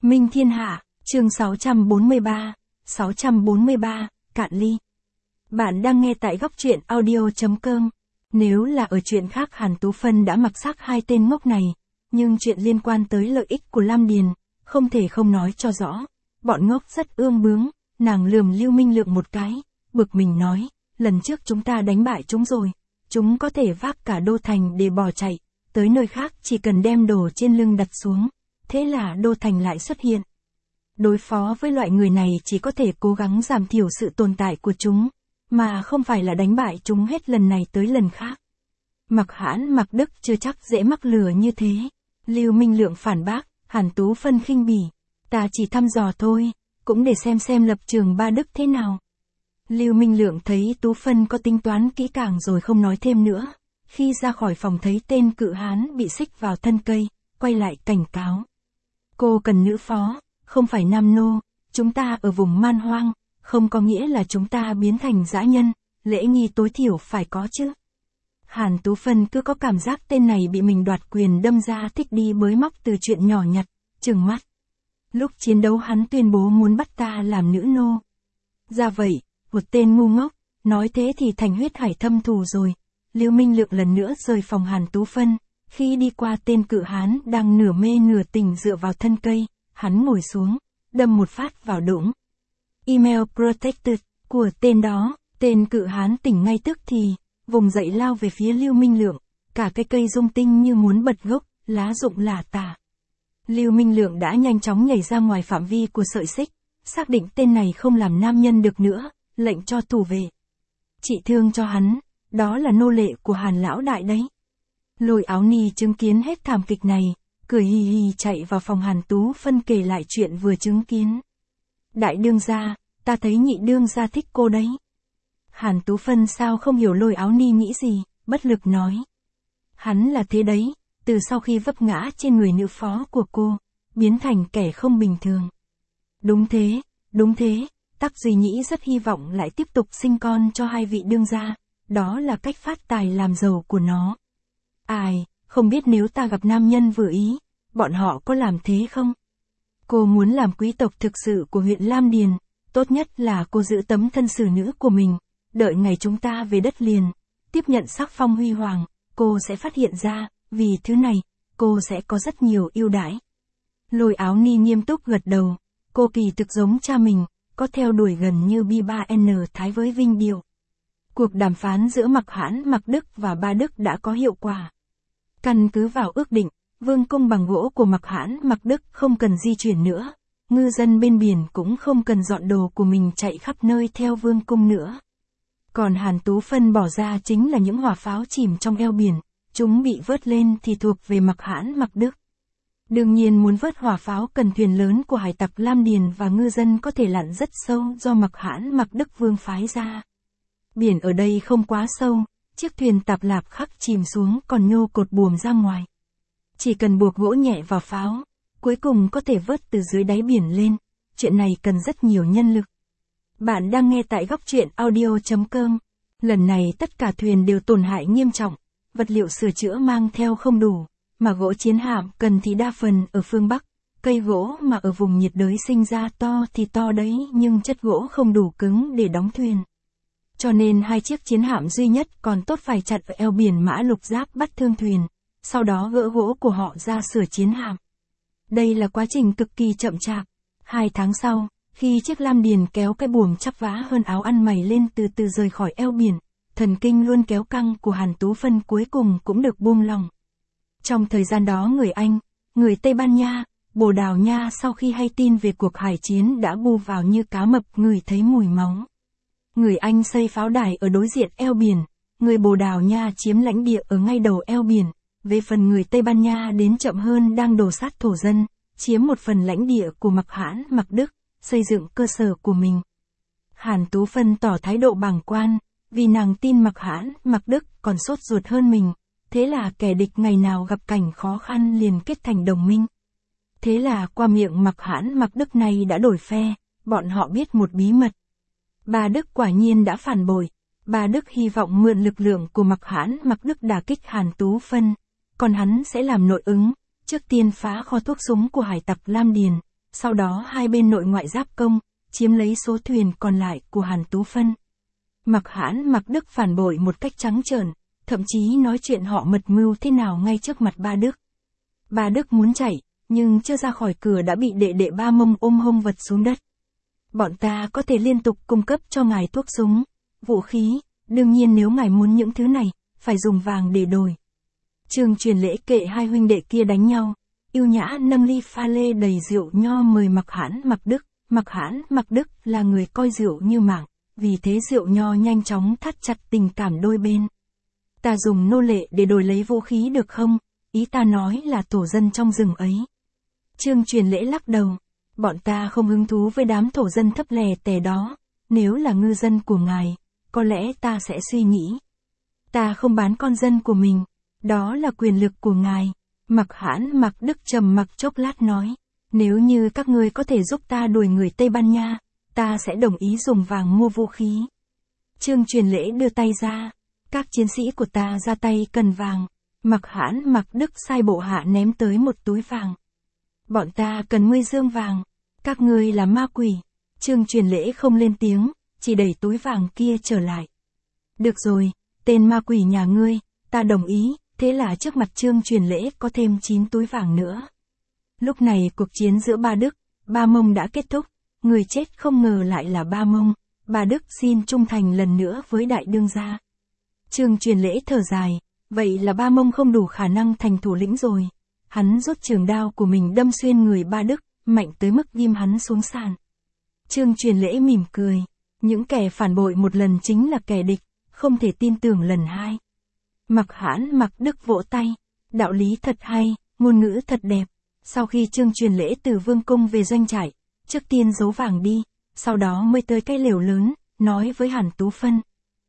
Minh Thiên Hạ, chương 643, Cạn Ly. Bạn đang nghe tại góc truyện audio.com. Nếu là ở chuyện khác Hàn Tú Phân đã mặc xác hai tên ngốc này, nhưng chuyện liên quan tới lợi ích của Lam Điền, không thể không nói cho rõ. Bọn ngốc rất ương bướng, nàng lườm Lưu Minh Lượng một cái, bực mình nói, lần trước chúng ta đánh bại chúng rồi, chúng có thể vác cả đô thành để bỏ chạy, tới nơi khác chỉ cần đem đồ trên lưng đặt xuống, thế là đô thành lại xuất hiện. Đối phó với loại người này chỉ có thể cố gắng giảm thiểu sự tồn tại của chúng, mà không phải là đánh bại chúng hết lần này tới lần khác. Mặc Hãn Mặc Đức chưa chắc dễ mắc lừa như thế. Lưu Minh Lượng phản bác, Hàn Tú Phân khinh bỉ, ta chỉ thăm dò thôi, cũng để xem lập trường ba Đức thế nào. Lưu Minh Lượng thấy Tú Phân có tính toán kỹ càng rồi không nói thêm nữa. Khi ra khỏi phòng thấy tên cự hán bị xích vào thân cây, quay lại cảnh cáo. Cô cần nữ phó, không phải nam nô, chúng ta ở vùng man hoang, không có nghĩa là chúng ta biến thành dã nhân, lễ nghi tối thiểu phải có chứ. Hàn Tú Phân cứ có cảm giác tên này bị mình đoạt quyền đâm ra thích đi bới móc từ chuyện nhỏ nhặt, trừng mắt. Lúc chiến đấu hắn tuyên bố muốn bắt ta làm nữ nô. Ra vậy, một tên ngu ngốc, nói thế thì thành huyết hải thâm thù rồi. Lưu Minh Lượng lần nữa rời phòng Hàn Tú Phân, khi đi qua tên cự hán đang nửa mê nửa tỉnh dựa vào thân cây, hắn ngồi xuống, đâm một phát vào đũng. Email protected của tên đó, tên cự hán tỉnh ngay tức thì, vùng dậy lao về phía Lưu Minh Lượng, cả cái cây rung tinh như muốn bật gốc, lá rụng lả tả. Lưu Minh Lượng đã nhanh chóng nhảy ra ngoài phạm vi của sợi xích, xác định tên này không làm nam nhân được nữa, lệnh cho thủ vệ trị thương cho hắn, đó là nô lệ của Hàn lão đại đấy. Lôi Áo Ni chứng kiến hết thảm kịch này, cười hì hì chạy vào phòng Hàn Tú Phân kể lại chuyện vừa chứng kiến. Đại đương gia, ta thấy nhị đương gia thích cô đấy. Hàn Tú Phân sao không hiểu Lôi Áo Ni nghĩ gì, bất lực nói. Hắn là thế đấy, từ sau khi vấp ngã trên người nữ phó của cô, biến thành kẻ không bình thường. Đúng thế, Tắc Duy Nhĩ rất hy vọng lại tiếp tục sinh con cho hai vị đương gia, đó là cách phát tài làm giàu của nó. Ai, không biết nếu ta gặp nam nhân vừa ý, bọn họ có làm thế không? Cô muốn làm quý tộc thực sự của huyện Lam Điền, tốt nhất là cô giữ tấm thân xử nữ của mình, đợi ngày chúng ta về đất liền, tiếp nhận sắc phong huy hoàng, cô sẽ phát hiện ra, vì thứ này, cô sẽ có rất nhiều ưu đãi. Lôi Áo Ni nghiêm túc gật đầu, cô kỳ thực giống cha mình, có theo đuổi gần như B3N Thái với Vinh Điệu. Cuộc đàm phán giữa Mặc Hãn Mặc Đức và ba Đức đã có hiệu quả. Căn cứ vào ước định, vương cung bằng gỗ của Mặc Hãn Mặc Đức không cần di chuyển nữa, ngư dân bên biển cũng không cần dọn đồ của mình chạy khắp nơi theo vương cung nữa. Còn Hàn Tú Phân bỏ ra chính là những hỏa pháo chìm trong eo biển, chúng bị vớt lên thì thuộc về Mặc Hãn Mặc Đức. Đương nhiên muốn vớt hỏa pháo cần thuyền lớn của hải tặc Lam Điền và ngư dân có thể lặn rất sâu do Mặc Hãn Mặc Đức vương phái ra. Biển ở đây không quá sâu, chiếc thuyền tạp lạp khắc chìm xuống còn nhô cột buồm ra ngoài. Chỉ cần buộc gỗ nhẹ vào pháo, cuối cùng có thể vớt từ dưới đáy biển lên, chuyện này cần rất nhiều nhân lực. Bạn đang nghe tại góc truyện audio.com. Lần này tất cả thuyền đều tổn hại nghiêm trọng, vật liệu sửa chữa mang theo không đủ, mà gỗ chiến hạm cần thì đa phần ở phương Bắc, cây gỗ mà ở vùng nhiệt đới sinh ra to thì to đấy nhưng chất gỗ không đủ cứng để đóng thuyền. Cho nên hai chiếc chiến hạm duy nhất còn tốt phải chặt ở eo biển Mã Lục Giáp bắt thương thuyền, sau đó gỡ gỗ của họ ra sửa chiến hạm. Đây là quá trình cực kỳ chậm chạp. 2 tháng sau, khi chiếc Lam Điền kéo cái buồm chắp vá hơn áo ăn mày lên từ từ rời khỏi eo biển, thần kinh luôn kéo căng của Hàn Tú Phân cuối cùng cũng được buông lỏng. Trong thời gian đó người Anh, người Tây Ban Nha, Bồ Đào Nha sau khi hay tin về cuộc hải chiến đã bu vào như cá mập ngửi thấy mùi máu. Người Anh xây pháo đài ở đối diện eo biển, người Bồ Đào Nha chiếm lãnh địa ở ngay đầu eo biển, về phần người Tây Ban Nha đến chậm hơn đang đổ sát thổ dân, chiếm một phần lãnh địa của Mặc Hãn Mặc Đức, xây dựng cơ sở của mình. Hàn Tú Phân tỏ thái độ bàng quan, vì nàng tin Mặc Hãn Mặc Đức còn sốt ruột hơn mình, thế là kẻ địch ngày nào gặp cảnh khó khăn liền kết thành đồng minh. Thế là qua miệng Mặc Hãn Mặc Đức này đã đổi phe, bọn họ biết một bí mật. Ba Đức quả nhiên đã phản bội, ba Đức hy vọng mượn lực lượng của Mặc Hãn Mặc Đức đả kích Hàn Tú Phân, còn hắn sẽ làm nội ứng, trước tiên phá kho thuốc súng của hải tặc Lam Điền, sau đó hai bên nội ngoại giáp công, chiếm lấy số thuyền còn lại của Hàn Tú Phân. Mạc Hãn Mạc Đức phản bội một cách trắng trợn, thậm chí nói chuyện họ mật mưu thế nào ngay trước mặt Ba Đức. Ba Đức muốn chạy, nhưng chưa ra khỏi cửa đã bị đệ đệ Ba Mông ôm hông vật xuống đất. Bọn ta có thể liên tục cung cấp cho ngài thuốc súng, vũ khí, đương nhiên nếu ngài muốn những thứ này, phải dùng vàng để đổi. Trương Truyền Lễ kệ hai huynh đệ kia đánh nhau, yêu nhã nâng ly pha lê đầy rượu nho mời Mạc Hãn Mạc Đức. Mạc Hãn Mạc Đức là người coi rượu như mạng, vì thế rượu nho nhanh chóng thắt chặt tình cảm đôi bên. Ta dùng nô lệ để đổi lấy vũ khí được không? Ý ta nói là thổ dân trong rừng ấy. Trương Truyền Lễ lắc đầu. Bọn ta không hứng thú với đám thổ dân thấp lè tè đó. Nếu là ngư dân của ngài, có lẽ ta sẽ suy nghĩ. Ta không bán con dân của mình. Đó là quyền lực của ngài. Mạc Hãn Mạc Đức trầm mặc chốc lát nói. Nếu như các ngươi có thể giúp ta đuổi người Tây Ban Nha, ta sẽ đồng ý dùng vàng mua vũ khí. Trương Truyền Lễ đưa tay ra. Các chiến sĩ của ta ra tay cần vàng. Mạc Hãn Mạc Đức sai bộ hạ ném tới một túi vàng. Bọn ta cần 10 dương vàng. Các ngươi là ma quỷ. Trương Truyền Lễ không lên tiếng, chỉ đẩy túi vàng kia trở lại. Được rồi, tên ma quỷ nhà ngươi, ta đồng ý. Thế là trước mặt Trương Truyền Lễ có thêm 9 túi vàng nữa. Lúc này cuộc chiến giữa Ba Đức, Ba Mông đã kết thúc. Người chết không ngờ lại là Ba Mông. Ba Đức xin trung thành lần nữa với đại đương gia. Trương Truyền Lễ thở dài. Vậy là Ba Mông không đủ khả năng thành thủ lĩnh rồi. Hắn rút trường đao của mình đâm xuyên người Ba Đức, mạnh tới mức ghim hắn xuống sàn. Trương Truyền Lễ mỉm cười. Những kẻ phản bội một lần chính là kẻ địch, không thể tin tưởng lần hai. Mạc Hãn Mạc Đức vỗ tay. Đạo lý thật hay, ngôn ngữ thật đẹp. Sau khi Trương Truyền Lễ từ vương cung về doanh trại, trước tiên giấu vàng đi, sau đó mới tới cái lều lớn, nói với Hàn Tú Phân.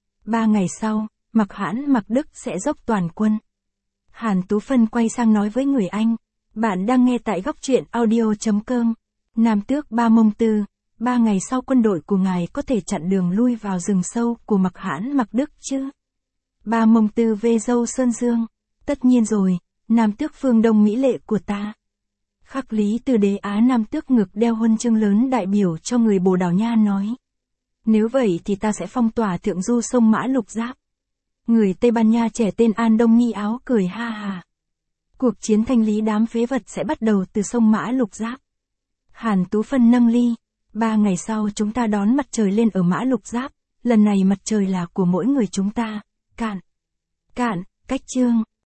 3 ngày sau, Mạc Hãn Mạc Đức sẽ dốc toàn quân. Hàn Tú Phân quay sang nói với người Anh. Bạn đang nghe tại góc truyện audio.com. Nam tước Ba Mông Tư. 3 ngày sau quân đội của ngài có thể chặn đường lui vào rừng sâu của Mạc Hãn Mạc Đức chứ? Ba Mông Tư về dâu Sơn Dương. Tất nhiên rồi, Nam tước phương Đông Mỹ lệ của ta. Khắc Lý Từ Đế Á Nam tước ngực đeo huân chương lớn đại biểu cho người Bồ Đào Nha nói. Nếu vậy thì ta sẽ phong tỏa thượng du sông Mã Lục Giáp. Người Tây Ban Nha trẻ tên An Đông Ni Áo cười ha hà. Cuộc chiến thanh lý đám phế vật sẽ bắt đầu từ sông Mã Lục Giáp. Hàn Tú Phân nâng ly. 3 ngày sau chúng ta đón mặt trời lên ở Mã Lục Giáp. Lần này mặt trời là của mỗi người chúng ta. Cạn. Cách chương.